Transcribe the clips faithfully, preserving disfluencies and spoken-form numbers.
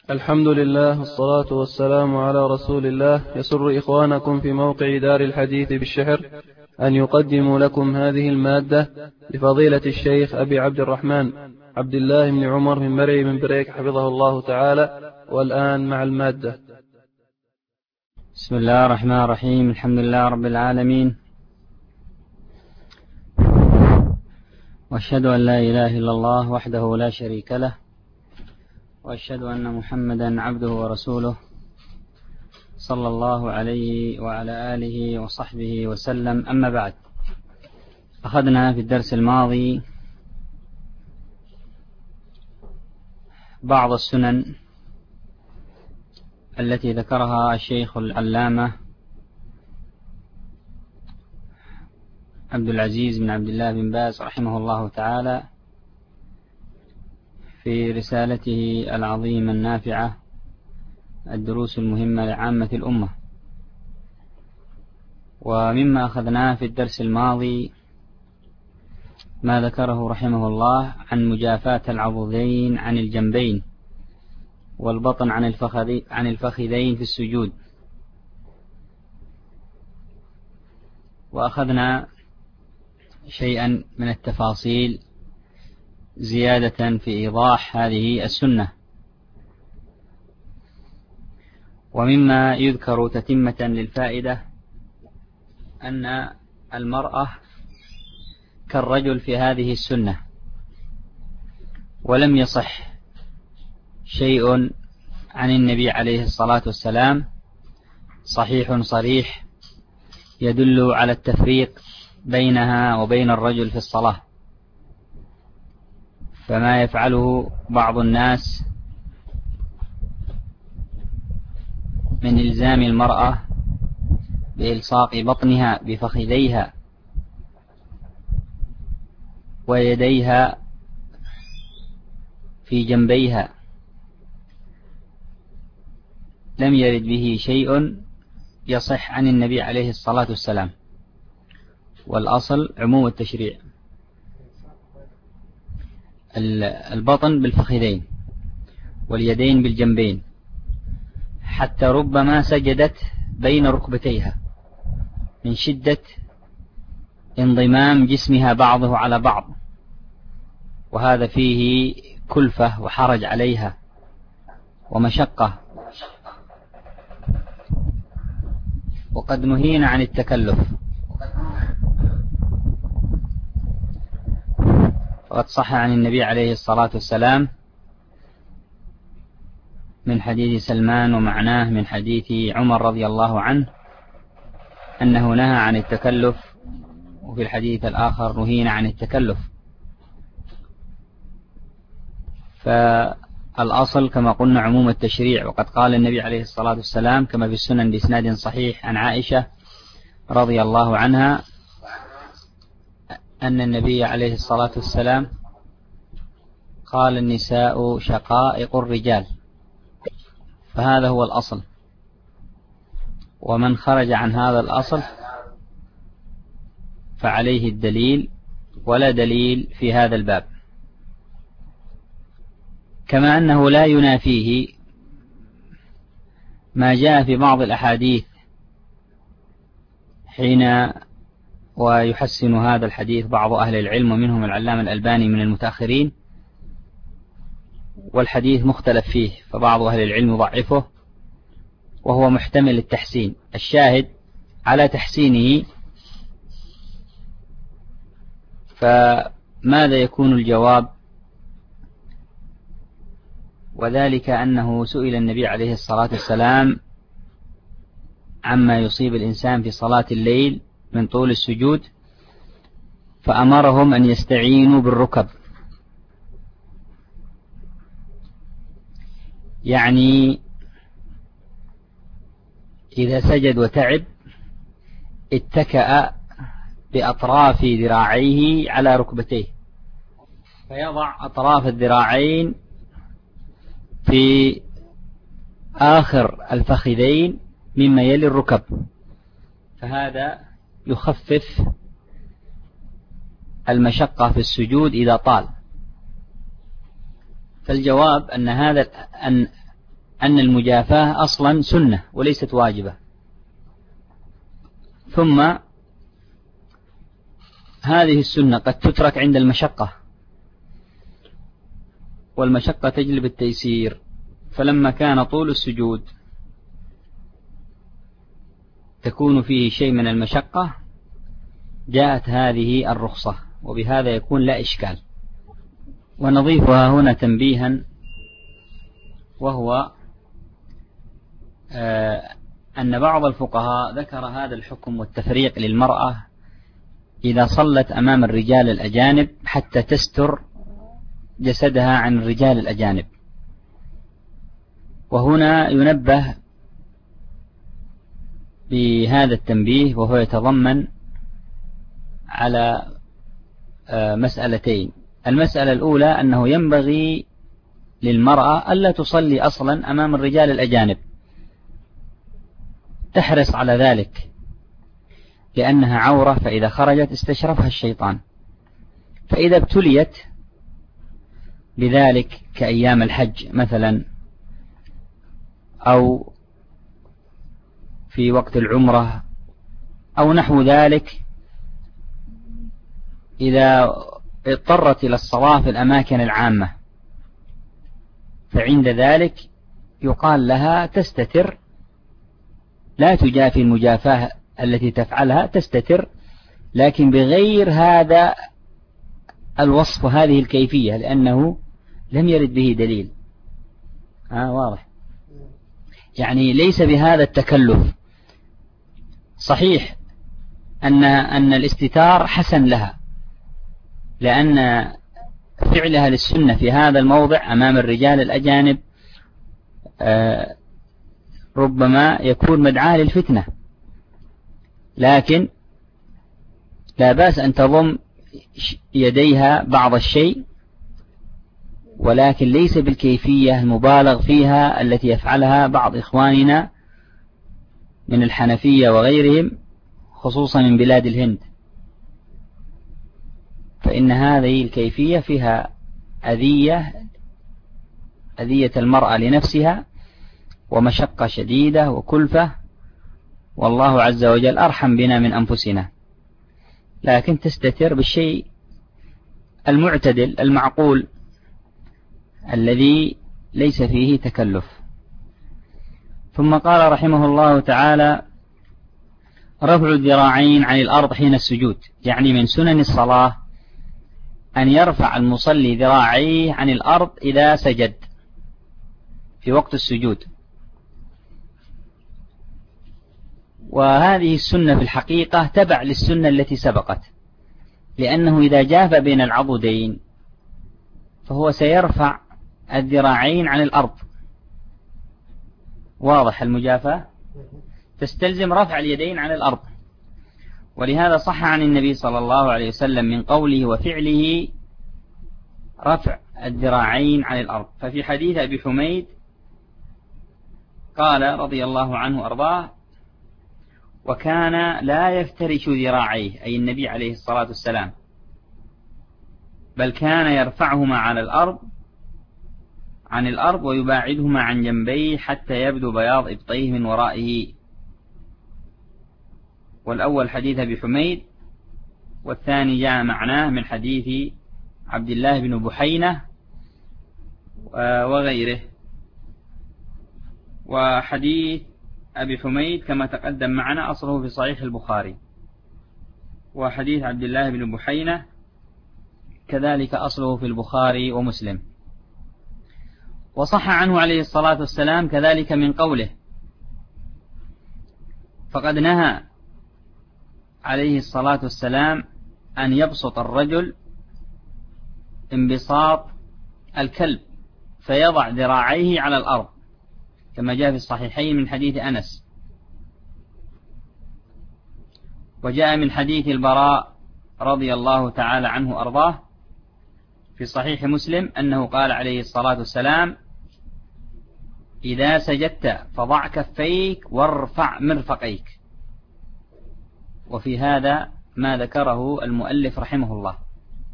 الحمد لله والصلاة والسلام على رسول الله. يسر إخوانكم في موقع دار الحديث بالشحر أن يقدموا لكم هذه المادة لفضيلة الشيخ أبي عبد الرحمن عبد الله بن عمر من مرعي من بريك حفظه الله تعالى. والآن مع المادة. بسم الله الرحمن الرحيم. الحمد لله رب العالمين، وأشهد أن لا إله إلا الله وحده لا شريك له، وأشهد أن محمدا عبده ورسوله صلى الله عليه وعلى آله وصحبه وسلم. أما بعد، أخذنا في الدرس الماضي بعض السنن التي ذكرها الشيخ العلامة عبد العزيز بن عبد الله بن باز رحمه الله تعالى في رسالته العظيمة النافعة الدروس المهمة لعامة الأمة. ومما أخذناه في الدرس الماضي ما ذكره رحمه الله عن مجافاة العضدين عن الجنبين والبطن عن الفخذين في السجود. وأخذنا شيئا من التفاصيل زيادة في إيضاح هذه السنة. ومما يذكر تتمة للفائدة أن المرأة كالرجل في هذه السنة، ولم يصح شيء عن النبي عليه الصلاة والسلام صحيح صريح يدل على التفريق بينها وبين الرجل في الصلاة. فما يفعله بعض الناس من إلزام المرأة بإلصاق بطنها بفخذيها ويديها في جنبيها لم يرد به شيء يصح عن النبي عليه الصلاة والسلام. والأصل عموم التشريع، البطن بالفخذين واليدين بالجنبين، حتى ربما سجدت بين ركبتيها من شدة انضمام جسمها بعضه على بعض، وهذا فيه كلفة وحرج عليها ومشقة. وقد نهينا عن التكلف. وقد صح عن النبي عليه الصلاة والسلام من حديث سلمان ومعناه من حديث عمر رضي الله عنه أنه نهى عن التكلف، وفي الحديث الآخر نهينا عن التكلف. فالأصل كما قلنا عموم التشريع. وقد قال النبي عليه الصلاة والسلام كما في السنن بإسناد صحيح عن عائشة رضي الله عنها أن النبي عليه الصلاة والسلام قال: النساء شقائق الرجال. فهذا هو الأصل، ومن خرج عن هذا الأصل فعليه الدليل، ولا دليل في هذا الباب. كما أنه لا ينافيه ما جاء في بعض الأحاديث حين ويحسن هذا الحديث بعض أهل العلم ومنهم العلامة الألباني من المتأخرين، والحديث مختلف فيه، فبعض أهل العلم ضعفه وهو محتمل التحسين. الشاهد على تحسينه، فماذا يكون الجواب؟ وذلك أنه سئل النبي عليه الصلاة والسلام عما يصيب الإنسان في صلاة الليل من طول السجود، فأمرهم أن يستعينوا بالركب، يعني إذا سجد وتعب اتكأ بأطراف ذراعيه على ركبتيه، فيضع أطراف الذراعين في آخر الفخذين مما يلي الركب، فهذا يخفف المشقة في السجود إذا طال. فالجواب أن هذا أن أن المجافاة أصلا سنة وليست واجبة. ثم هذه السنة قد تترك عند المشقة، والمشقة تجلب التيسير، فلما كان طول السجود تكون فيه شيء من المشقة جاءت هذه الرخصة، وبهذا يكون لا إشكال. ونضيفها هنا تنبيها، وهو أن بعض الفقهاء ذكر هذا الحكم والتفريق للمرأة إذا صلت أمام الرجال الأجانب حتى تستر جسدها عن الرجال الأجانب. وهنا ينبه بهذا التنبيه، وهو يتضمن على مسألتين. المسألة الأولى أنه ينبغي للمرأة ألا تصلي أصلا أمام الرجال الأجانب، تحرص على ذلك لأنها عورة، فإذا خرجت استشرفها الشيطان. فإذا ابتليت بذلك كأيام الحج مثلا، أو في وقت العمرة أو نحو ذلك، إذا اضطرت إلى الصلاة في الأماكن العامة، فعند ذلك يقال لها تستتر، لا تجافي المجافاة التي تفعلها، تستتر لكن بغير هذا الوصف وهذه الكيفية، لأنه لم يرد به دليل. آه واضح، يعني ليس بهذا التكلف. صحيح أن أن الاستتار حسن لها، لأن فعلها للسنة في هذا الموضع أمام الرجال الأجانب آه ربما يكون مدعاة للفتنة، لكن لا بأس أن تضم يديها بعض الشيء، ولكن ليس بالكيفية المبالغ فيها التي يفعلها بعض إخواننا من الحنفية وغيرهم، خصوصا من بلاد الهند، فإن هذه الكيفية فيها أذية أذية المرأة لنفسها ومشقة شديدة وكلفة، والله عز وجل أرحم بنا من أنفسنا. لكن تستتر بالشيء المعتدل المعقول الذي ليس فيه تكلف. ثم قال رحمه الله تعالى: رفع الذراعين عن الأرض حين السجود، يعني من سنن الصلاة أن يرفع المصلي ذراعيه عن الأرض إذا سجد في وقت السجود. وهذه السنة في الحقيقة تبع للسنة التي سبقت، لأنه إذا جاف بين العضدين فهو سيرفع الذراعين عن الأرض. واضح المجافاة تستلزم رفع اليدين عن الأرض، ولهذا صح عن النبي صلى الله عليه وسلم من قوله وفعله رفع الذراعين عن الأرض. ففي حديث أبي حميد قال رضي الله عنه أرضاه: وكان لا يفترش ذراعيه، أي النبي عليه الصلاة والسلام، بل كان يرفعهما على الأرض عن الأرض ويباعدهما عن جنبيه حتى يبدو بياض إبطيه من ورائه. والأول حديث أبي حميد، والثاني جاء معناه من حديث عبد الله بن بحينة وغيره. وحديث أبي حميد كما تقدم معنا أصله في صحيح البخاري، وحديث عبد الله بن بحينة كذلك أصله في البخاري ومسلم. وصح عنه عليه الصلاة والسلام كذلك من قوله، فقد نهى عليه الصلاة والسلام أن يبسط الرجل انبساط الكلب فيضع ذراعيه على الأرض، كما جاء في الصحيحين من حديث أنس. وجاء من حديث البراء رضي الله تعالى عنه أرضاه في صحيح مسلم أنه قال عليه الصلاة والسلام: إذا سجدت فضع كفيك وارفع مرفقيك. وفي هذا ما ذكره المؤلف رحمه الله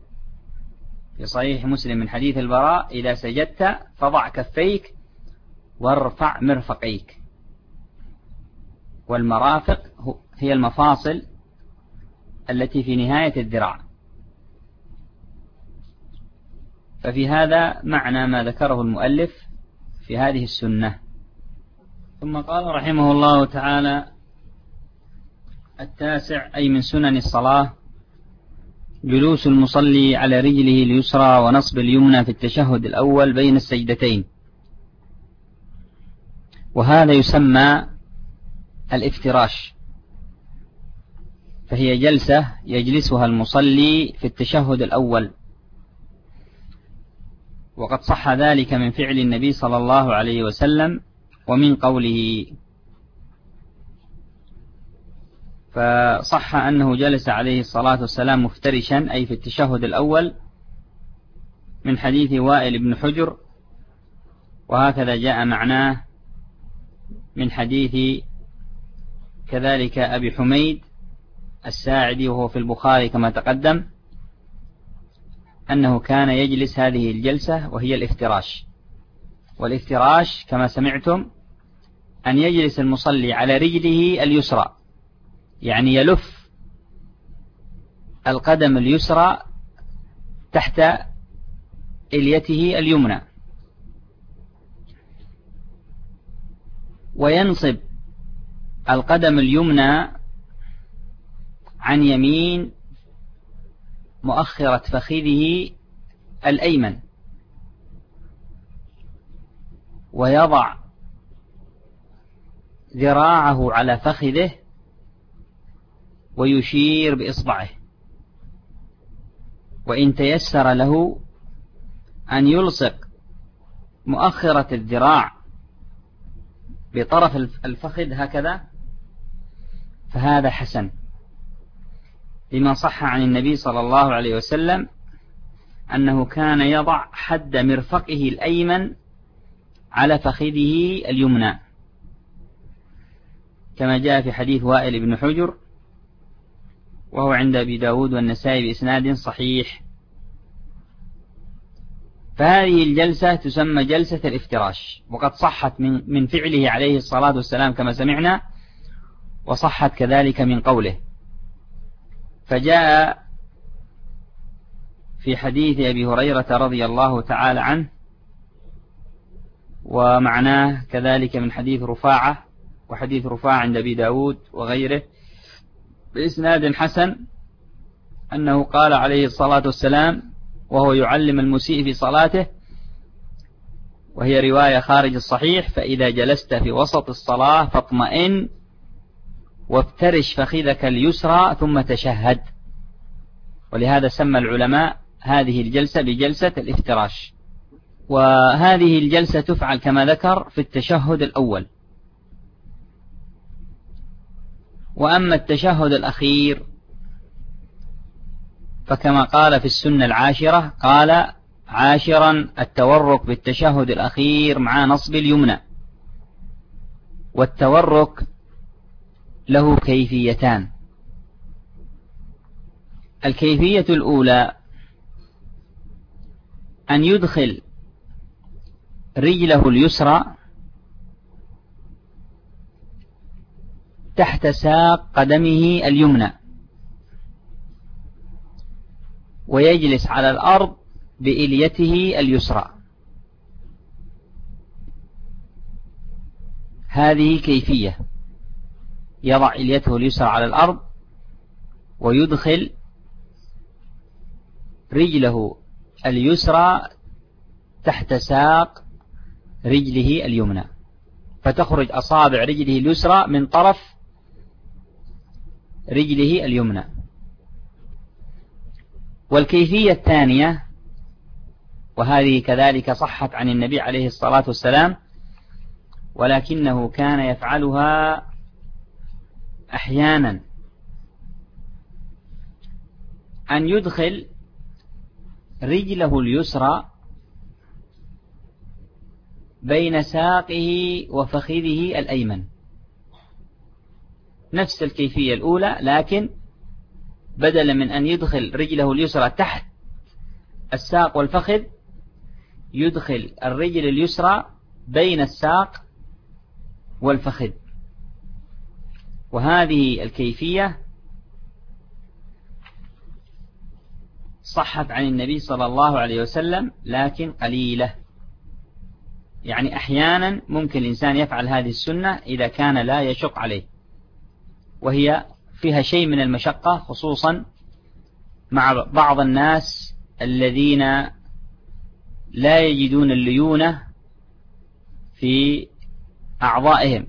في صحيح مسلم من حديث البراء: إذا سجدت فضع كفيك وارفع مرفقيك. والمرافق هي المفاصل التي في نهاية الذراع. ففي هذا معنى ما ذكره المؤلف في هذه السنة. ثم قال رحمه الله تعالى: التاسع أي من سنن الصلاة جلوس المصلي على رجله اليسرى ونصب اليمنى في التشهد الأول بين السجدتين، وهذا يسمى الافتراش، فهي جلسة يجلسها المصلي في التشهد الأول، وقد صح ذلك من فعل النبي صلى الله عليه وسلم ومن قوله. فصح أنه جلس عليه الصلاة والسلام مفترشا أي في التشهد الأول من حديث وائل بن حجر، وهكذا جاء معناه من حديث كذلك أبي حميد الساعدي وهو في البخاري كما تقدم، أنه كان يجلس هذه الجلسة وهي الافتراش. والافتراش كما سمعتم أن يجلس المصلي على رجله اليسرى، يعني يلف القدم اليسرى تحت إليته اليمنى، وينصب القدم اليمنى عن يمين مؤخرة فخذه الأيمن، ويضع ذراعه على فخذه ويشير بإصبعه، وإن تيسر له أن يلصق مؤخرة الذراع بطرف الفخذ هكذا فهذا حسن، لما صح عن النبي صلى الله عليه وسلم أنه كان يضع حد مرفقه الأيمن على فخذه اليمنى، كما جاء في حديث وائل بن حجر وهو عند أبي داود والنسائي بإسناد صحيح. فهذه الجلسة تسمى جلسة الافتراش، وقد صحت من, من فعله عليه الصلاة والسلام كما سمعنا، وصحت كذلك من قوله. فجاء في حديث أبي هريرة رضي الله تعالى عنه، ومعناه كذلك من حديث رفاعة، وحديث رفاعة عند أبي داود وغيره بإسناد حسن، أنه قال عليه الصلاة والسلام وهو يعلم المسيء في صلاته، وهي رواية خارج الصحيح: فإذا جلست في وسط الصلاة فاطمئن وافترش فخذك اليسرى ثم تشهد. ولهذا سمى العلماء هذه الجلسة بجلسة الافتراش. وهذه الجلسة تفعل كما ذكر في التشهد الأول. وأما التشهد الأخير فكما قال في السنة العاشرة قال: عاشرا التورك بالتشهد الأخير مع نصب اليمنى. والتورك له كيفيتان: الكيفية الأولى أن يدخل رجله اليسرى تحت ساق قدمه اليمنى ويجلس على الأرض بإليته اليسرى. هذه كيفية: يضع إليته اليسرى على الأرض ويدخل رجله اليسرى تحت ساق رجله اليمنى، فتخرج أصابع رجله اليسرى من طرف رجله اليمنى. والكيفية الثانية، وهذه كذلك صحت عن النبي عليه الصلاة والسلام ولكنه كان يفعلها أحيانا، أن يدخل رجله اليسرى بين ساقه وفخذه الأيمن، نفس الكيفية الأولى، لكن بدلا من أن يدخل رجله اليسرى تحت الساق والفخذ يدخل الرجل اليسرى بين الساق والفخذ. وهذه الكيفية صحت عن النبي صلى الله عليه وسلم لكن قليلة، يعني أحيانا ممكن الإنسان يفعل هذه السنة إذا كان لا يشق عليه، وهي فيها شيء من المشقة خصوصا مع بعض الناس الذين لا يجدون الليونة في أعضائهم،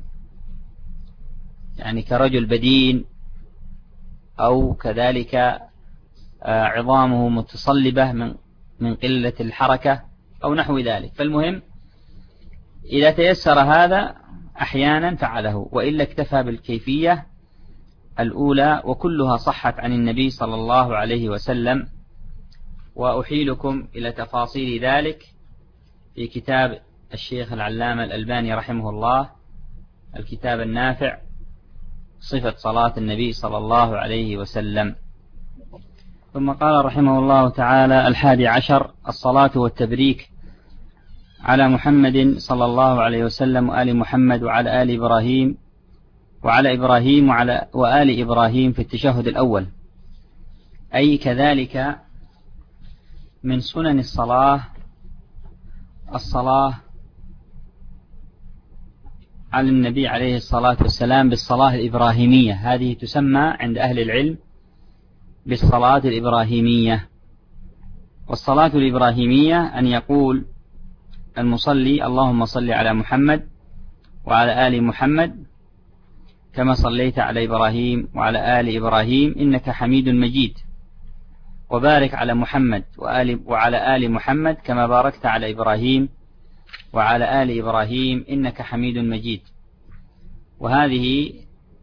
يعني كرجل بدين أو كذلك عظامه متصلبة من من قلة الحركة أو نحو ذلك. فالمهم إذا تيسر هذا أحيانا فعله، وإلا اكتفى بالكيفية الأولى، وكلها صحت عن النبي صلى الله عليه وسلم. وأحيلكم إلى تفاصيل ذلك في كتاب الشيخ العلامة الألباني رحمه الله، الكتاب النافع صفة صلاة النبي صلى الله عليه وسلم. ثم قال رحمه الله تعالى: الحادي عشر: الصلاة والتبريك على محمد صلى الله عليه وسلم وآل محمد وعلى آل إبراهيم وعلى إبراهيم وعلى وآل إبراهيم في التشهد الأول. أي كذلك من سنن الصلاة الصلاة على النبي عليه الصلاة والسلام بالصلاة الإبراهيمية، هذه تسمى عند أهل العلم بالصلاة الإبراهيمية. والصلاة الإبراهيمية أن يقول المصلي: اللهم صل على محمد وعلى آل محمد كما صليت على إبراهيم وعلى آل إبراهيم إنك حميد مجيد، وبارك على محمد وآل وعلى آل محمد كما باركت على إبراهيم وعلى آل إبراهيم إنك حميد مجيد. وهذه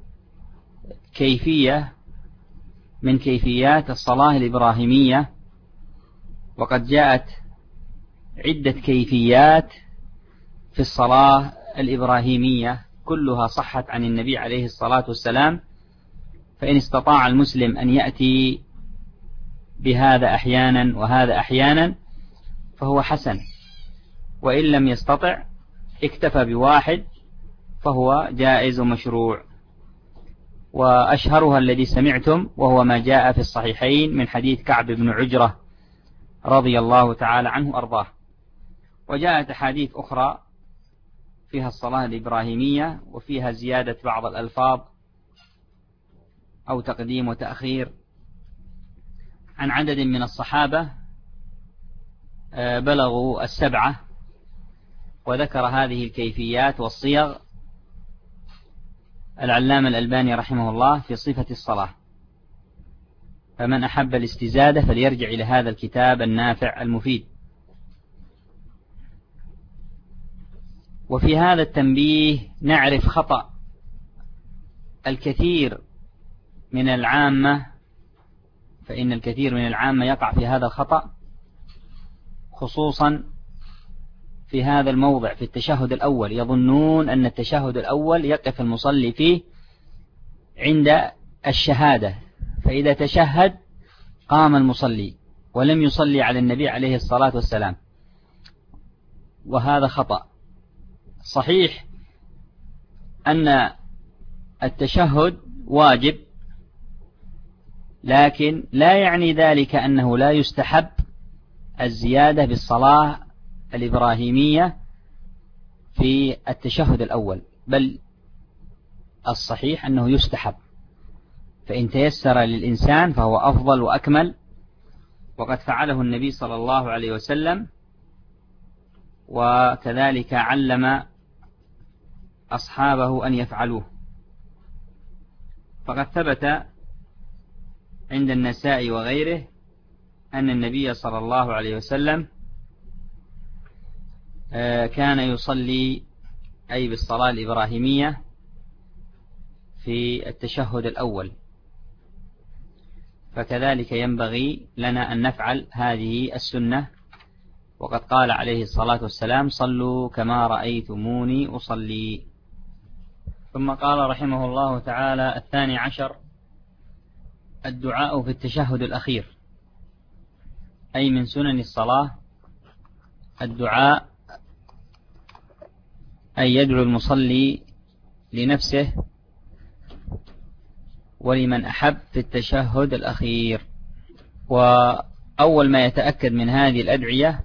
كيفية من كيفيات الصلاة الإبراهيمية، وقد جاءت عدة كيفيات في الصلاة الإبراهيمية كلها صحت عن النبي عليه الصلاة والسلام. فإن استطاع المسلم أن يأتي بهذا أحيانا وهذا أحيانا فهو حسن، وإن لم يستطع اكتفى بواحد فهو جائز ومشروع. وأشهرها الذي سمعتم وهو ما جاء في الصحيحين من حديث كعب بن عجرة رضي الله تعالى عنه أرضاه. وجاءت أحاديث أخرى فيها الصلاة الإبراهيمية وفيها زيادة بعض الألفاظ أو تقديم وتأخير عن عدد من الصحابة بلغوا السبعة، وذكر هذه الكيفيات والصيغ العلامة الألباني رحمه الله في صفة الصلاة. فمن أحب الاستزادة فليرجع إلى هذا الكتاب النافع المفيد. وفي هذا التنبيه نعرف خطأ الكثير من العامة، فإن الكثير من العامة يقع في هذا الخطأ خصوصا في هذا الموضع في التشهد الأول. يظنون أن التشهد الأول يقف المصلي فيه عند الشهادة، فإذا تشهد قام المصلي ولم يصلي على النبي عليه الصلاة والسلام، وهذا خطأ. صحيح أن التشهد واجب، لكن لا يعني ذلك أنه لا يستحب الزيادة بالصلاة الإبراهيمية في التشهد الأول، بل الصحيح أنه يستحب، فإن تيسر للإنسان فهو أفضل وأكمل، وقد فعله النبي صلى الله عليه وسلم، وكذلك علم أصحابه أن يفعلوه. فقد ثبت عند النسائي وغيره أن النبي صلى الله عليه وسلم كان يصلي أي بالصلاة الإبراهيمية في التشهد الأول، فكذلك ينبغي لنا أن نفعل هذه السنة. وقد قال عليه الصلاة والسلام: صلوا كما رأيتموني أصلي. ثم قال رحمه الله تعالى: الثاني عشر: الدعاء في التشهد الأخير. أي من سنن الصلاة الدعاء أن يدعو المصلي لنفسه ولمن أحب في التشهد الأخير. وأول ما يتأكد من هذه الأدعية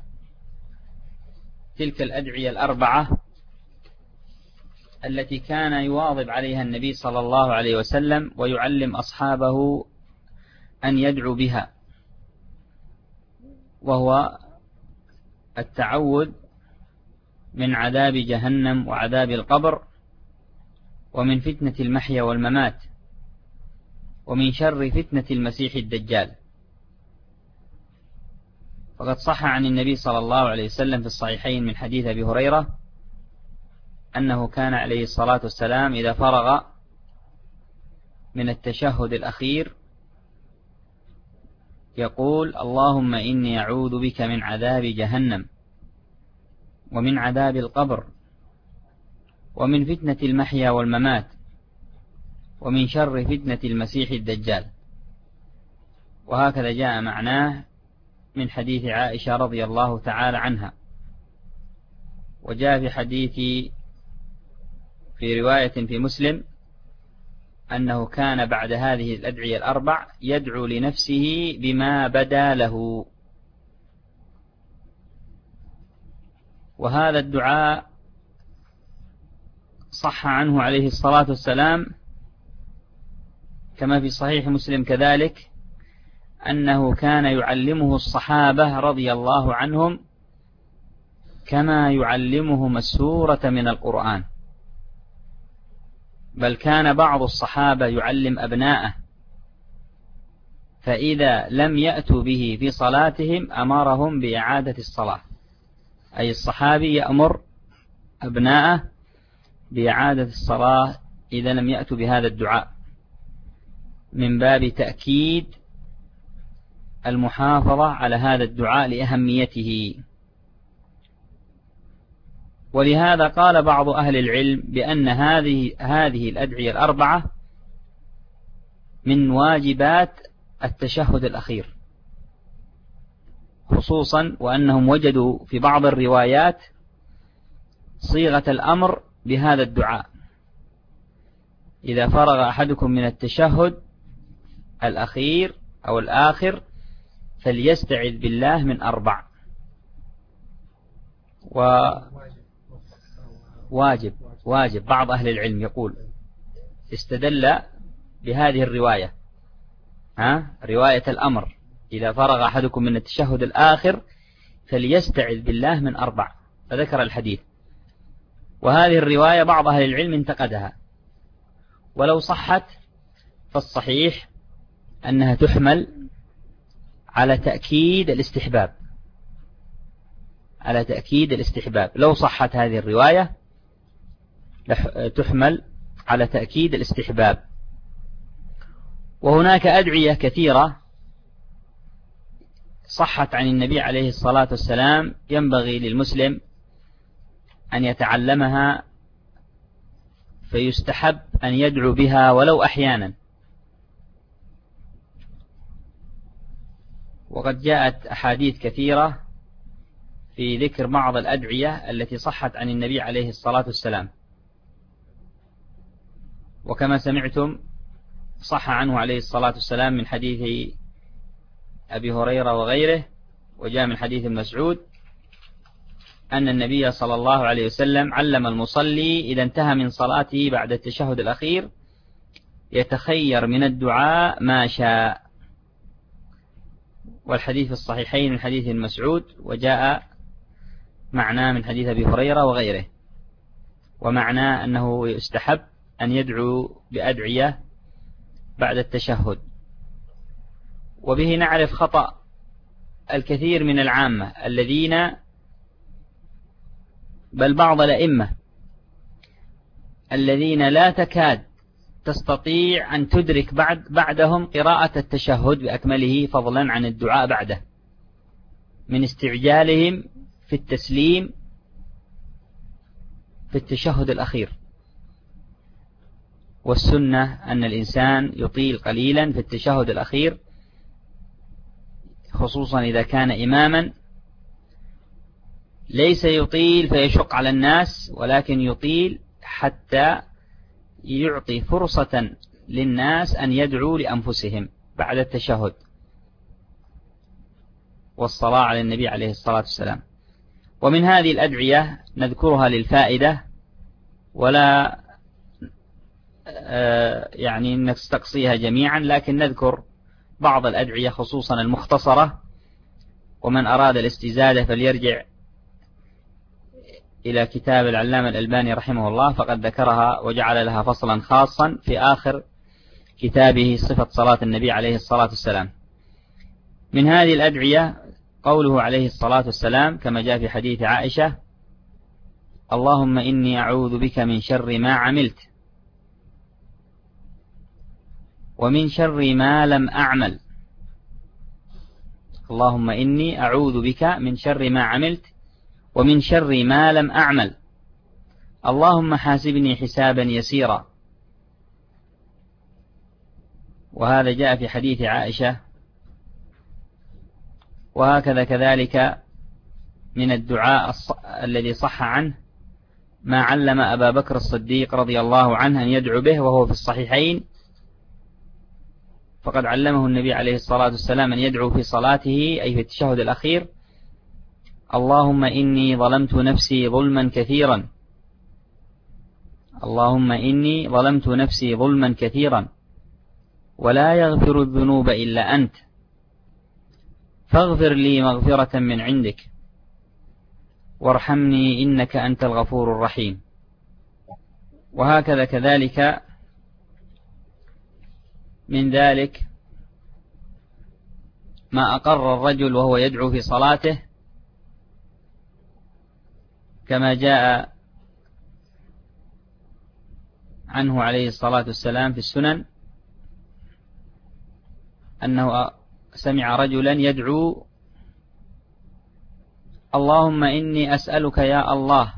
تلك الأدعية الأربعة التي كان يواظب عليها النبي صلى الله عليه وسلم ويعلم أصحابه أن يدعو بها، وهو التعوذ من عذاب جهنم وعذاب القبر، ومن فتنة المحيا والممات، ومن شر فتنة المسيح الدجال. فقد صح عن النبي صلى الله عليه وسلم في الصحيحين من حديث أبي هريرة أنه كان عليه الصلاة والسلام إذا فرغ من التشهد الأخير يقول: اللهم إني أعوذ بك من عذاب جهنم، ومن عذاب القبر، ومن فتنة المحيا والممات، ومن شر فتنة المسيح الدجال. وهكذا جاء معناه من حديث عائشة رضي الله تعالى عنها. وجاء في حديث في رواية في مسلم أنه كان بعد هذه الأدعية الأربع يدعو لنفسه بما بدا له. وهذا الدعاء صح عنه عليه الصلاة والسلام كما في صحيح مسلم كذلك أنه كان يعلمه الصحابة رضي الله عنهم كما يعلمهم السورة من القرآن، بل كان بعض الصحابة يعلم أبناءه، فإذا لم يأتوا به في صلاتهم أمرهم بإعادة الصلاة. أي الصحابي يأمر أبناءه بإعادة الصلاة إذا لم يأتوا بهذا الدعاء، من باب تأكيد المحافظة على هذا الدعاء لأهميته. ولهذا قال بعض أهل العلم بأن هذه هذه الأدعية الأربعة من واجبات التشهد الأخير، خصوصا وأنهم وجدوا في بعض الروايات صيغة الأمر بهذا الدعاء: إذا فرغ أحدكم من التشهد الأخير أو الآخر فليستعذ بالله من أربع. وواجب واجب بعض أهل العلم يقول استدل بهذه الرواية، ها رواية الأمر: إذا فرغ أحدكم من التشهد الآخر فليستعذ بالله من أربع، فذكر الحديث. وهذه الرواية بعض أهل العلم انتقدها، ولو صحت فالصحيح أنها تحمل على تأكيد الاستحباب، على تأكيد الاستحباب. لو صحت هذه الرواية تحمل على تأكيد الاستحباب. وهناك أدعية كثيرة صحت عن النبي عليه الصلاة والسلام ينبغي للمسلم أن يتعلمها، فيستحب أن يدعو بها ولو أحيانا. وقد جاءت أحاديث كثيرة في ذكر بعض الأدعية التي صحت عن النبي عليه الصلاة والسلام. وكما سمعتم صح عنه عليه الصلاة والسلام من حديث أبي هريرة وغيره، وجاء من حديث ابن مسعود أن النبي صلى الله عليه وسلم علم المصلي إذا انتهى من صلاته بعد التشهد الأخير يتخير من الدعاء ما شاء. والحديث في الصحيحين من حديث ابن مسعود، وجاء معناه من حديث أبي هريرة وغيره. ومعناه أنه يستحب أن يدعو بأدعية بعد التشهد. وبه نعرف خطأ الكثير من العامة الذين بل بعض الأئمة الذين لا تكاد تستطيع أن تدرك بعد بعدهم قراءة التشهد بأكمله فضلا عن الدعاء بعده، من استعجالهم في التسليم في التشهد الأخير. والسنة أن الإنسان يطيل قليلا في التشهد الأخير، خصوصا إذا كان إماما، ليس يطيل فيشق على الناس، ولكن يطيل حتى يعطي فرصة للناس أن يدعوا لأنفسهم بعد التشهد والصلاة على النبي عليه الصلاة والسلام. ومن هذه الأدعية نذكرها للفائدة ولا يعني نستقصيها جميعا، لكن نذكر بعض الأدعية خصوصا المختصرة، ومن أراد الاستزادة فليرجع إلى كتاب العلامة الألباني رحمه الله، فقد ذكرها وجعل لها فصلا خاصا في آخر كتابه صفة صلاة النبي عليه الصلاة والسلام. من هذه الأدعية قوله عليه الصلاة والسلام كما جاء في حديث عائشة: اللهم إني أعوذ بك من شر ما عملت ومن شر ما لم أعمل. اللهم إني أعوذ بك من شر ما عملت ومن شر ما لم أعمل، اللهم حاسبني حسابا يسيرا. وهذا جاء في حديث عائشة. وهكذا كذلك من الدعاء الذي صح عنه ما علم أبا بكر الصديق رضي الله عنه أن يدعو به وهو في الصحيحين، فقد علمه النبي عليه الصلاة والسلام أن يدعو في صلاته أي في التشهد الأخير: اللهم إني ظلمت نفسي ظلما كثيرا اللهم إني ظلمت نفسي ظلما كثيرا ولا يغفر الذنوب إلا أنت فاغفر لي مغفرة من عندك وارحمني إنك أنت الغفور الرحيم. وهكذا كذلك من ذلك ما أقر الرجل وهو يدعو في صلاته كما جاء عنه عليه الصلاة والسلام في السنن أنه سمع رجلا يدعو: اللهم إني أسألك يا الله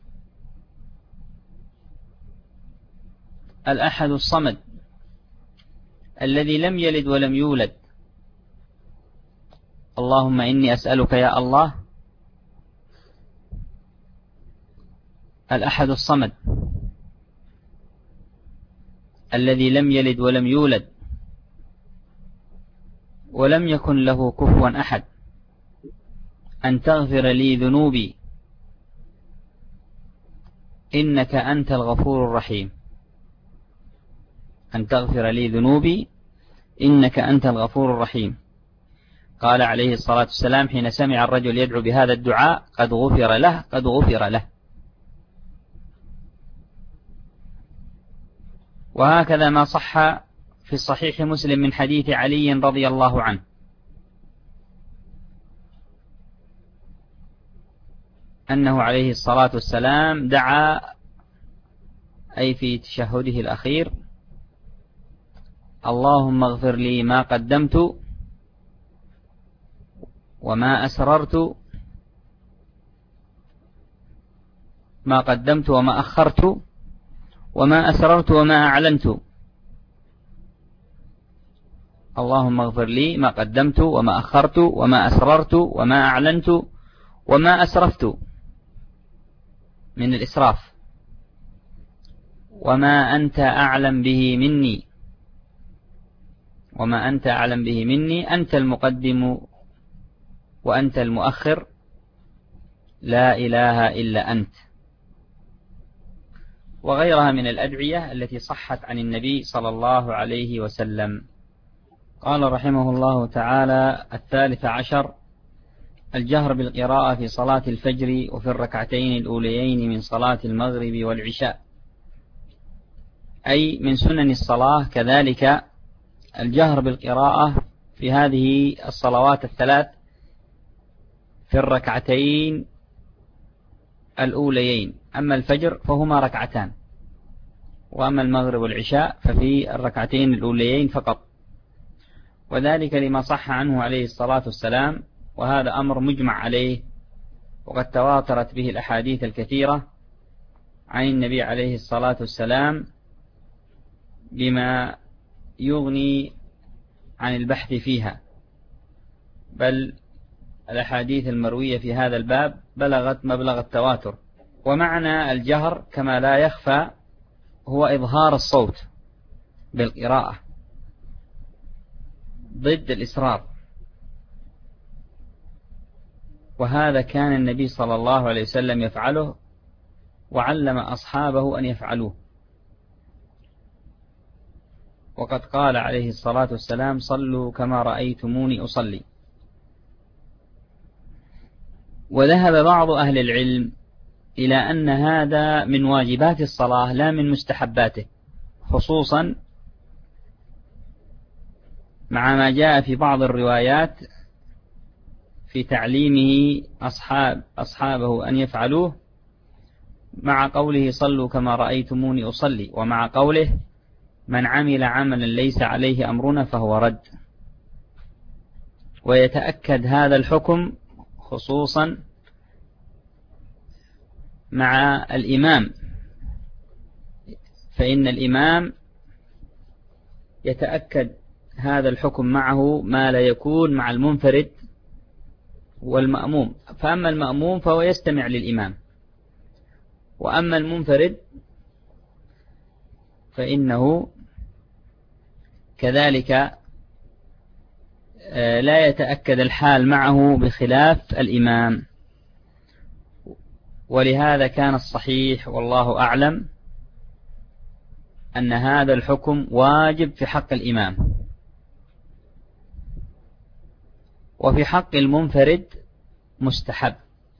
الأحد الصمد الذي لم يلد ولم يولد. اللهم إني أسألك يا الله الأحد الصمد الذي لم يلد ولم يولد ولم يكن له كفوا أحد أن تغفر لي ذنوبي إنك أنت الغفور الرحيم. أن تغفر لي ذنوبي إنك أنت الغفور الرحيم. قال عليه الصلاة والسلام حين سمع الرجل يدعو بهذا الدعاء: قد غفر له قد غفر له. وهكذا ما صح في الصحيح مسلم من حديث علي رضي الله عنه أنه عليه الصلاة والسلام دعا أي في تشهده الأخير: اللهم اغفر لي ما قدمت وما أسررت ما قدمت وما أخرت وما أسررت وما أعلنت. اللهم اغفر لي ما قدمت وما أخرت وما أسررت وما أعلنت وما أسرفت من الإسراف وما أنت أعلم به مني وما أنت أعلم به مني أنت المقدم وأنت المؤخر لا إله إلا أنت. وغيرها من الأدعية التي صحت عن النبي صلى الله عليه وسلم. قال رحمه الله تعالى: الثالث عشر الجهر بالقراءة في صلاة الفجر وفي الركعتين الأوليين من صلاة المغرب والعشاء، أي من سنن الصلاة كذلك الجهر بالقراءة في هذه الصلوات الثلاث في الركعتين الأوليين. أما الفجر فهما ركعتان، وأما المغرب والعشاء ففي الركعتين الأوليين فقط، وذلك لما صح عنه عليه الصلاة والسلام، وهذا أمر مجمع عليه وقد تواترت به الأحاديث الكثيرة عن النبي عليه الصلاة والسلام بما يغني عن البحث فيها، بل الأحاديث المروية في هذا الباب بلغت مبلغ التواتر. ومعنى الجهر كما لا يخفى هو إظهار الصوت بالقراءة ضد الإسرار، وهذا كان النبي صلى الله عليه وسلم يفعله وعلم أصحابه أن يفعلوه. وقد قال عليه الصلاة والسلام: صلوا كما رأيتموني أصلي. وذهب بعض أهل العلم إلى أن هذا من واجبات الصلاة لا من مستحباته، خصوصا مع ما جاء في بعض الروايات في تعليمه أصحاب أصحابه أن يفعلوه، مع قوله صلوا كما رأيتموني أصلي، ومع قوله من عمل عملا ليس عليه أمرنا فهو رد. ويتأكد هذا الحكم خصوصا مع الإمام، فإن الإمام يتأكد هذا الحكم معه ما لا يكون مع المنفرد والمأموم. فأما المأموم فهو يستمع للإمام، وأما المنفرد فإنه كذلك لا يتأكد الحال معه بخلاف الإمام. ولهذا كان الصحيح والله أعلم أن هذا الحكم واجب في حق الإمام، وفي حق المنفرد مستحب.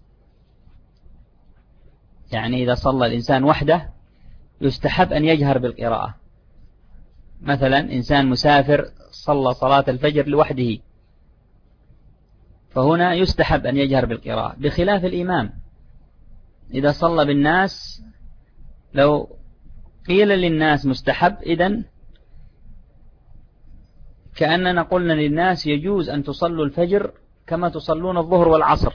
يعني إذا صلى الإنسان وحده يستحب أن يجهر بالقراءة. مثلا إنسان مسافر صلى صلاة الفجر لوحده، فهنا يستحب أن يجهر بالقراءة، بخلاف الإمام إذا صلى بالناس. لو قيل للناس مستحب، إذن كأننا قلنا للناس يجوز أن تصلوا الفجر كما تصلون الظهر والعصر،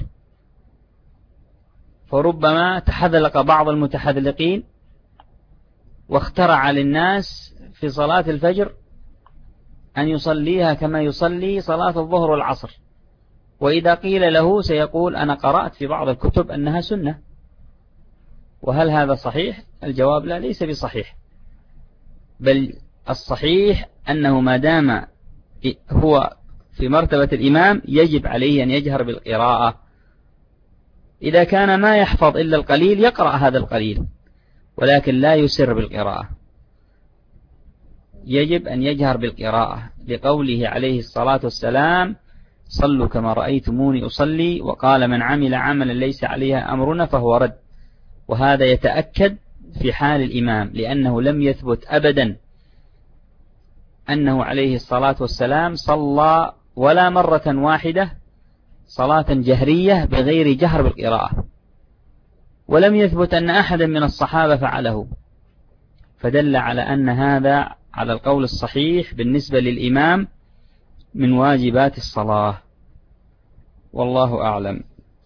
فربما تحذلق بعض المتحذلقين واخترع للناس في صلاة الفجر أن يصليها كما يصلي صلاة الظهر والعصر، وإذا قيل له سيقول أنا قرأت في بعض الكتب أنها سنة. وهل هذا صحيح؟ الجواب لا، ليس بصحيح، بل الصحيح أنه ما دام هو في مرتبة الإمام يجب عليه أن يجهر بالقراءة. إذا كان ما يحفظ إلا القليل يقرأ هذا القليل، ولكن لا يسر بالقراءة، يجب أن يجهر بالقراءة، لقوله عليه الصلاة والسلام صلوا كما رأيتموني أصلي، وقال من عمل عملا ليس عليها أمرنا فهو رد. وهذا يتأكد في حال الإمام، لأنه لم يثبت أبدا أنه عليه الصلاة والسلام صلى ولا مرة واحدة صلاة جهرية بغير جهر بالقراءة، ولم يثبت أن أحدا من الصحابة فعله، فدل على أن هذا على القول الصحيح بالنسبة للإمام من واجبات الصلاة، والله أعلم.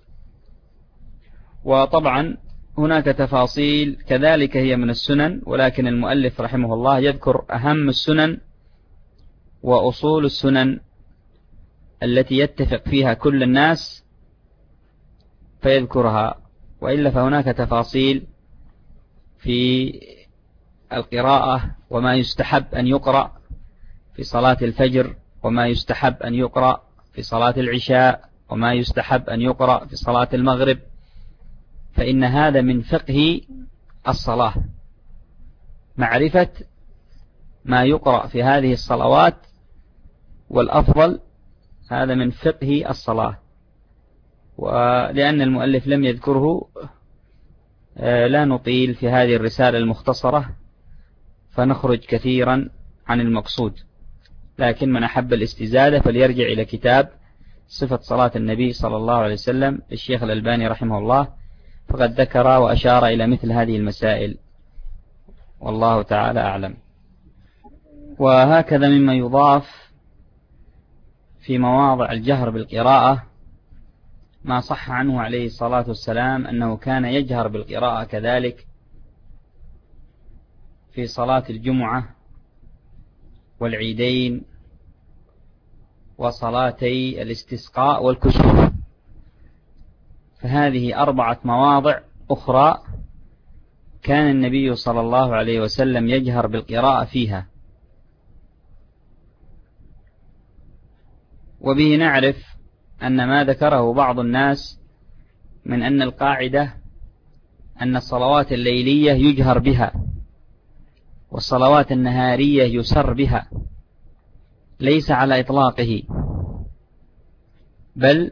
وطبعا هناك تفاصيل كذلك هي من السنن، ولكن المؤلف رحمه الله يذكر أهم السنن وأصول السنن التي يتفق فيها كل الناس فيذكرها، وإلا فهناك تفاصيل في القراءة، وما يستحب أن يقرأ في صلاة الفجر، وما يستحب أن يقرأ في صلاة العشاء، وما يستحب أن يقرأ في صلاة المغرب، فإن هذا من فقه الصلاة، معرفة ما يقرأ في هذه الصلوات، والأفضل هذا من فقه الصلاة. ولأن المؤلف لم يذكره لا نطيل في هذه الرسالة المختصرة فنخرج كثيرا عن المقصود، لكن من أحب الاستزادة فليرجع إلى كتاب صفة صلاة النبي صلى الله عليه وسلم الشيخ الألباني رحمه الله، فقد ذكر وأشار إلى مثل هذه المسائل، والله تعالى أعلم. وهكذا مما يضاف في مواضع الجهر بالقراءة ما صح عنه عليه الصلاة والسلام أنه كان يجهر بالقراءة كذلك في صلاة الجمعة والعيدين وصلاتي الاستسقاء والكسوف، فهذه أربعة مواضع أخرى كان النبي صلى الله عليه وسلم يجهر بالقراءة فيها. وبه نعرف أن ما ذكره بعض الناس من أن القاعدة أن الصلوات الليلية يجهر بها والصلوات النهارية يسر بها ليس على إطلاقه، بل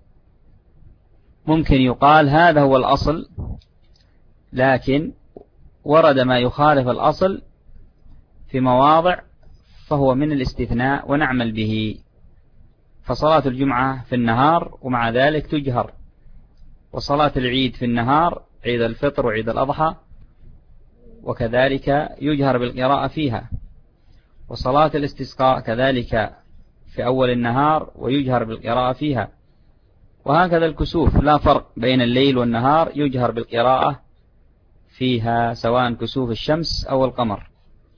ممكن يقال هذا هو الأصل، لكن ورد ما يخالف الأصل في مواضع فهو من الاستثناء ونعمل به. فصلاة الجمعة في النهار ومع ذلك تجهر، وصلاة العيد في النهار عيد الفطر وعيد الأضحى وكذلك يجهر بالقراءة فيها، وصلاة الاستسقاء كذلك في أول النهار ويجهر بالقراءة فيها، وهكذا الكسوف لا فرق بين الليل والنهار يجهر بالقراءة فيها سواء كسوف الشمس أو القمر.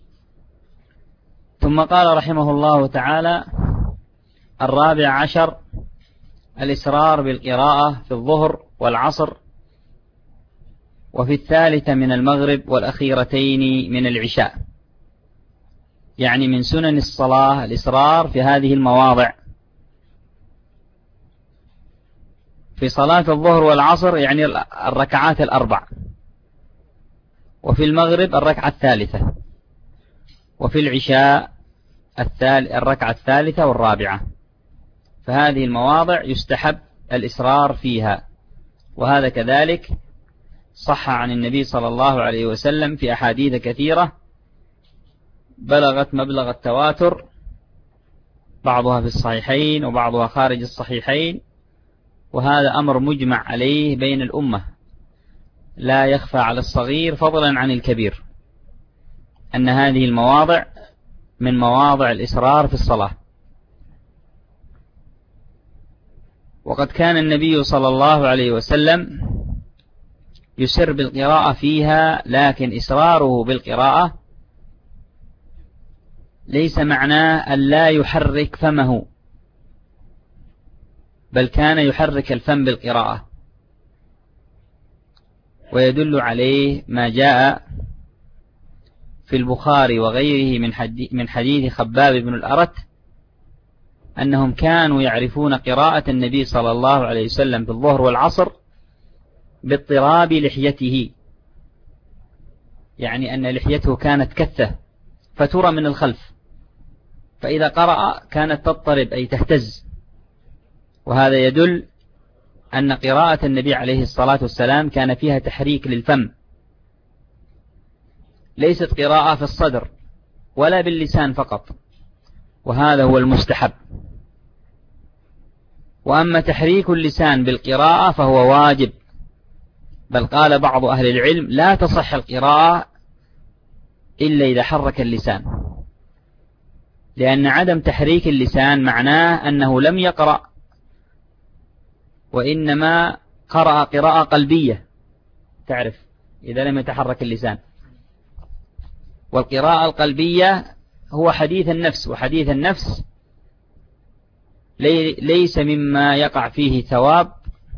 ثم قال رحمه الله تعالى: الرابع عشر الإسرار بالقراءة في الظهر والعصر وفي الثالثة من المغرب والأخيرتين من العشاء، يعني من سنن الصلاة الإسرار في هذه المواضع. في صلاة الظهر والعصر يعني الركعات الأربع، وفي المغرب الركعة الثالثة، وفي العشاء الركعة الثالثة والرابعة. فهذه المواضع يستحب الإسرار فيها، وهذا كذلك صح عن النبي صلى الله عليه وسلم في أحاديث كثيرة بلغت مبلغ التواتر، بعضها في الصحيحين وبعضها خارج الصحيحين، وهذا أمر مجمع عليه بين الأمة لا يخفى على الصغير فضلا عن الكبير، أن هذه المواضع من مواضع الإسرار في الصلاة. وقد كان النبي صلى الله عليه وسلم يسر بالقراءة فيها، لكن إسراره بالقراءة ليس معناه أن لا يحرك فمه، بل كان يحرك الفم بالقراءة. ويدل عليه ما جاء في البخاري وغيره من حديث خباب بن الأرت أنهم كانوا يعرفون قراءة النبي صلى الله عليه وسلم في الظهر والعصر باضطراب لحيته، يعني أن لحيته كانت كثة فترى من الخلف، فإذا قرأ كانت تضطرب أي تهتز. وهذا يدل أن قراءة النبي عليه الصلاة والسلام كان فيها تحريك للفم، ليست قراءة في الصدر ولا باللسان فقط، وهذا هو المستحب. وأما تحريك اللسان بالقراءة فهو واجب، بل قال بعض أهل العلم لا تصح القراءة إلا إذا حرك اللسان، لأن عدم تحريك اللسان معناه أنه لم يقرأ، وإنما قرأ قراءة قلبية، تعرف إذا لم يتحرك اللسان. والقراءة القلبية هو حديث النفس، وحديث النفس ليس مما يقع فيه ثواب،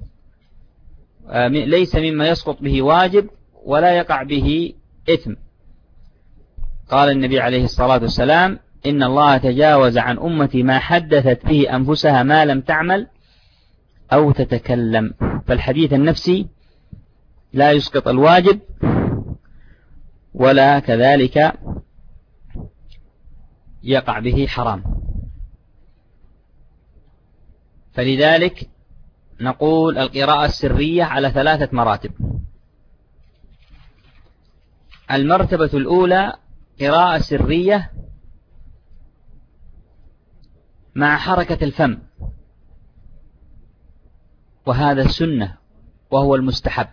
ليس مما يسقط به واجب ولا يقع به إثم. قال النبي عليه الصلاة والسلام: إن الله تجاوز عن أمتي ما حدثت به أنفسها ما لم تعمل أو تتكلم. فالحديث النفسي لا يسقط الواجب ولا كذلك يقع به حرام. فلذلك نقول القراءة السرية على ثلاثة مراتب. المرتبة الأولى قراءة سرية مع حركة الفم، وهذا السنة وهو المستحب.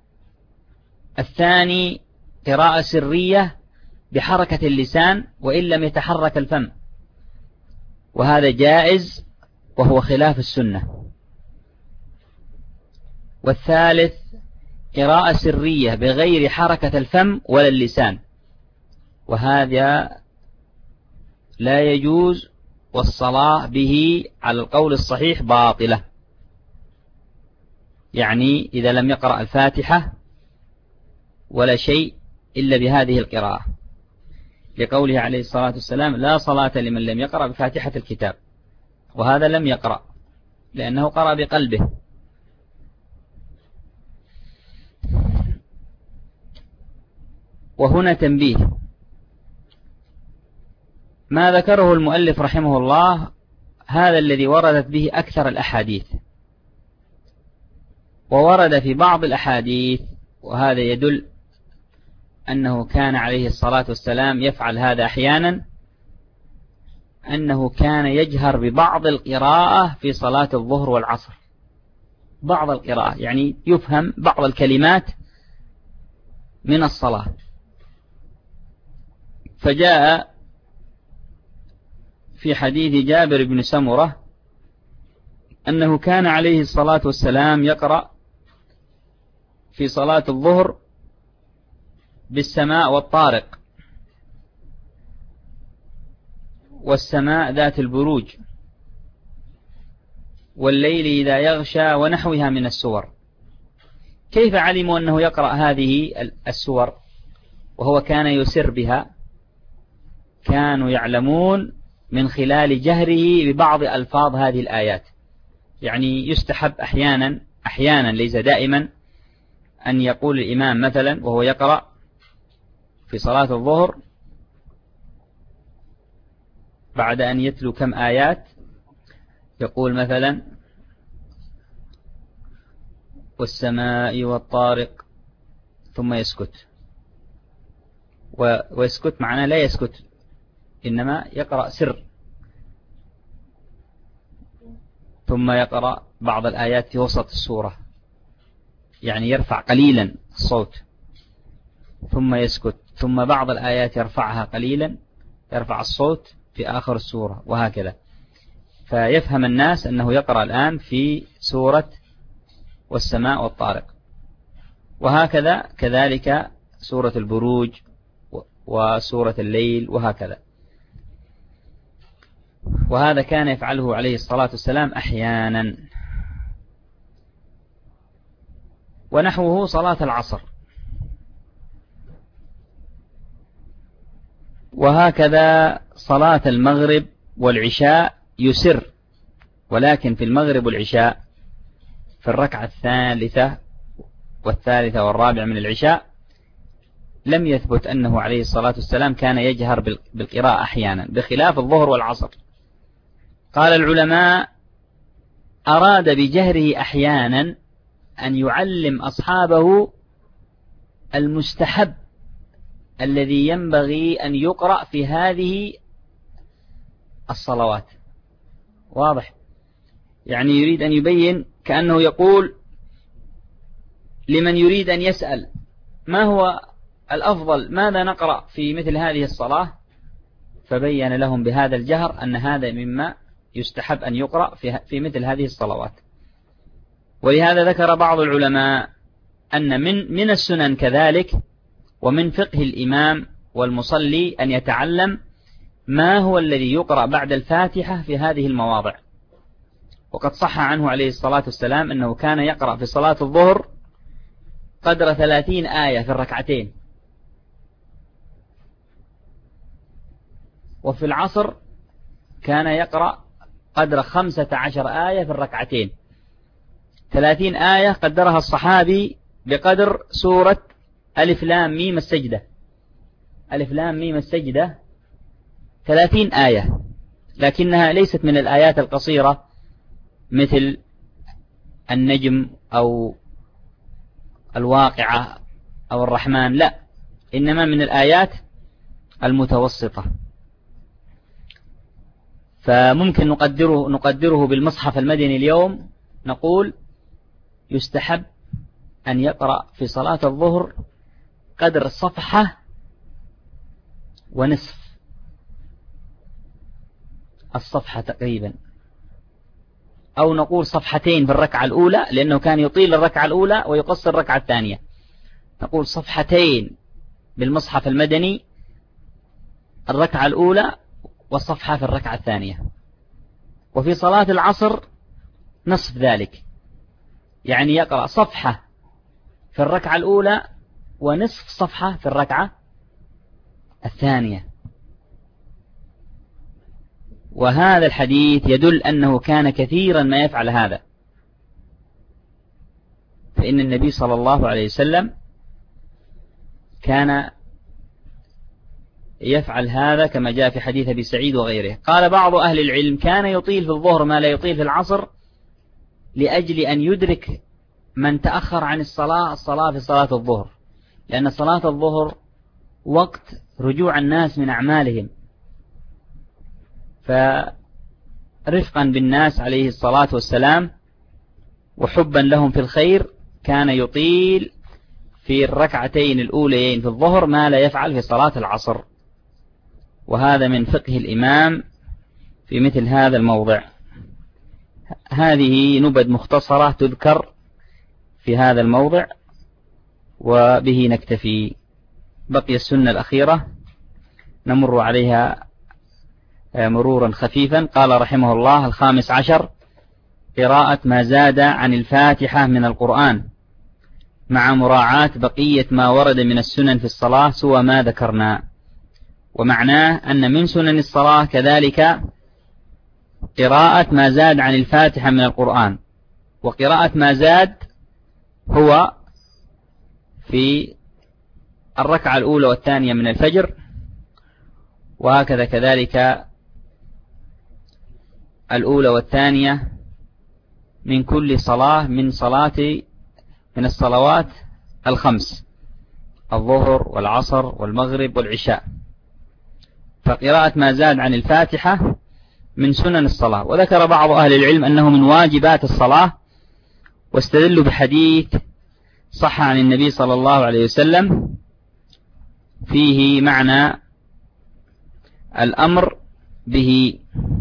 الثاني قراءة سرية بحركة اللسان وإن لم يتحرك الفم، وهذا جائز وهو خلاف السنة. والثالث قراءة سرية بغير حركة الفم ولا اللسان، وهذا لا يجوز، والصلاة به على القول الصحيح باطلة. يعني إذا لم يقرأ الفاتحة ولا شيء إلا بهذه القراءة، لقوله عليه الصلاة والسلام: لا صلاة لمن لم يقرأ بفاتحة الكتاب. وهذا لم يقرأ لأنه قرأ بقلبه. وهنا تنبيه: ما ذكره المؤلف رحمه الله هذا الذي وردت به أكثر الأحاديث، وورد في بعض الأحاديث، وهذا يدل أنه كان عليه الصلاة والسلام يفعل هذا أحيانا، أنه كان يجهر ببعض القراءة في صلاة الظهر والعصر، بعض القراءة يعني يفهم بعض الكلمات من الصلاة. فجاء في حديث جابر بن سمرة أنه كان عليه الصلاة والسلام يقرأ في صلاة الظهر بالسماء والطارق، والسماء ذات البروج، والليل إذا يغشى، ونحوها من السور. كيف علموا أنه يقرأ هذه السور وهو كان يسر بها؟ كانوا يعلمون من خلال جهره ببعض ألفاظ هذه الآيات. يعني يستحب أحيانا أحيانا ليس دائما أن يقول الإمام مثلا وهو يقرأ في صلاة الظهر بعد أن يتلو كم آيات، يقول مثلا: والسماء والطارق، ثم يسكت. ويسكت معناه لا يسكت، إنما يقرأ سر، ثم يقرأ بعض الآيات في وسط السورة، يعني يرفع قليلا الصوت ثم يسكت، ثم بعض الآيات يرفعها قليلا، يرفع الصوت في آخر السورة، وهكذا. فيفهم الناس أنه يقرأ الآن في سورة والسماء والطارق. وهكذا كذلك سورة البروج وسورة الليل وهكذا. وهذا كان يفعله عليه الصلاة والسلام أحيانا. ونحوه صلاة العصر. وهكذا صلاة المغرب والعشاء يسر، ولكن في المغرب والعشاء في الركعة الثالثة والثالثة والرابعة من العشاء لم يثبت أنه عليه الصلاة والسلام كان يجهر بالقراءة أحيانا، بخلاف الظهر والعصر. قال العلماء: أراد بجهره أحيانا أن يعلم أصحابه المستحب الذي ينبغي أن يقرأ في هذه الصلوات. واضح؟ يعني يريد أن يبين، كأنه يقول لمن يريد أن يسأل ما هو الأفضل، ماذا نقرأ في مثل هذه الصلاة، فبين لهم بهذا الجهر أن هذا مما يستحب أن يقرأ في مثل هذه الصلوات. ولهذا ذكر بعض العلماء أن من من السنن كذلك ومن فقه الإمام والمصلي أن يتعلم ما هو الذي يقرأ بعد الفاتحة في هذه المواضع. وقد صح عنه عليه الصلاة والسلام أنه كان يقرأ في صلاة الظهر قدر ثلاثين آية في الركعتين، وفي العصر كان يقرأ قدر خمسة عشر آية في الركعتين. ثلاثين آية قدرها الصحابي بقدر سورة ألف لام ميم السجدة. ألف لام ميم السجدة ثلاثين آية، لكنها ليست من الآيات القصيرة مثل النجم أو الواقعة أو الرحمن، لا، إنما من الآيات المتوسطة. فممكن نقدره, نقدره بالمصحف المدني اليوم، نقول يستحب أن يقرأ في صلاة الظهر قدر صفحة ونصف، الصفحة تقريبا، أو نقول صفحتين في الركعة الأولى، لأنه كان يطيل الركعة الأولى ويقصر الركعة الثانية. نقول صفحتين بالمصحف المدني الركعة الأولى والصفحة في الركعة الثانية. وفي صلاة العصر نصف ذلك، يعني يقرأ صفحة في الركعة الأولى ونصف صفحة في الركعة الثانية. وهذا الحديث يدل أنه كان كثيرا ما يفعل هذا، فإن النبي صلى الله عليه وسلم كان يفعل هذا كما جاء في حديث أبي سعيد وغيره. قال بعض أهل العلم كان يطيل في الظهر ما لا يطيل في العصر لأجل أن يدرك من تأخر عن الصلاة الصلاة في صلاة الظهر، لأن صلاة الظهر وقت رجوع الناس من أعمالهم، فرفقا بالناس عليه الصلاة والسلام وحبا لهم في الخير كان يطيل في الركعتين الأوليين في الظهر ما لا يفعل في صلاة العصر. وهذا من فقه الإمام في مثل هذا الموضع. هذه نبذ مختصرة تذكر في هذا الموضع وبه نكتفي. بقي السنة الأخيرة نمر عليها مرورا خفيفا. قال رحمه الله: الخامس عشر قراءة ما زاد عن الفاتحة من القرآن مع مراعاة بقية ما ورد من السنن في الصلاة سوى ما ذكرنا. ومعناه أن من سنن الصلاة كذلك قراءة ما زاد عن الفاتحة من القرآن، وقراءة ما زاد هو في الركعة الأولى والثانية من الفجر، وهكذا كذلك الأولى والثانية من كل صلاة من صلاة من الصلوات الخمس: الظهر والعصر والمغرب والعشاء. فقراءة ما زاد عن الفاتحة من سنن الصلاة. وذكر بعض أهل العلم أنه من واجبات الصلاة، واستدلوا بحديث صح عن النبي صلى الله عليه وسلم فيه معنى الأمر به.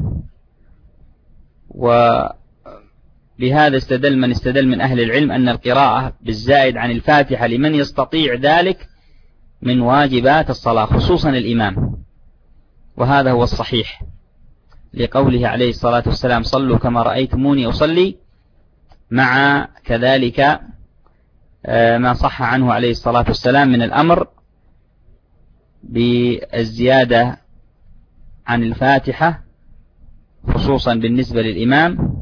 وبهذا استدل من استدل من أهل العلم أن القراءة بالزائد عن الفاتحة لمن يستطيع ذلك من واجبات الصلاة خصوصا الإمام، وهذا هو الصحيح لقوله عليه الصلاة والسلام: صلوا كما رأيتموني أصلي، مع كذلك ما صح عنه عليه الصلاة والسلام من الأمر بالزيادة عن الفاتحة خصوصا بالنسبة للإمام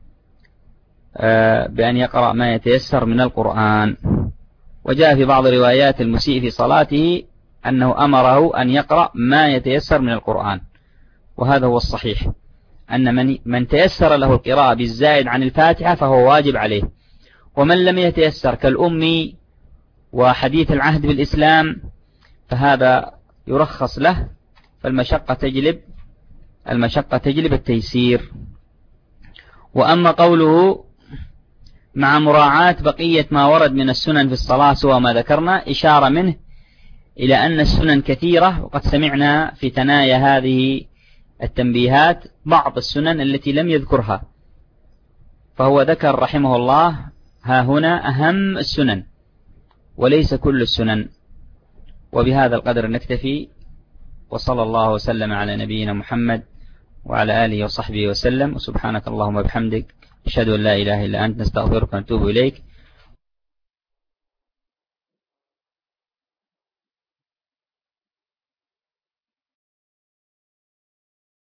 بأن يقرأ ما يتيسر من القرآن. وجاء في بعض روايات المسيء في صلاته أنه أمره أن يقرأ ما يتيسر من القرآن، وهذا هو الصحيح، أن من, من تيسر له القراءة بالزائد عن الفاتحة فهو واجب عليه. ومن لم يتيسر كالأمي وحديث العهد بالإسلام فهذا يرخص له، فالمشقة تجلب المشقة تجلب التيسير. وأما قوله مع مراعاة بقية ما ورد من السنن في الصلاة سوى ما ذكرنا، إشارة منه إلى أن السنن كثيرة، وقد سمعنا في ثنايا هذه التنبيهات بعض السنن التي لم يذكرها، فهو ذكر رحمه الله ها هنا أهم السنن وليس كل السنن. وبهذا القدر نكتفي، وصلى الله وسلم على نبينا محمد وعلى آله وصحبه وسلم. وسبحانك اللهم وبحمدك، أشهد أن لا إله إلا أنت، نستغفرك ونتوب إليك.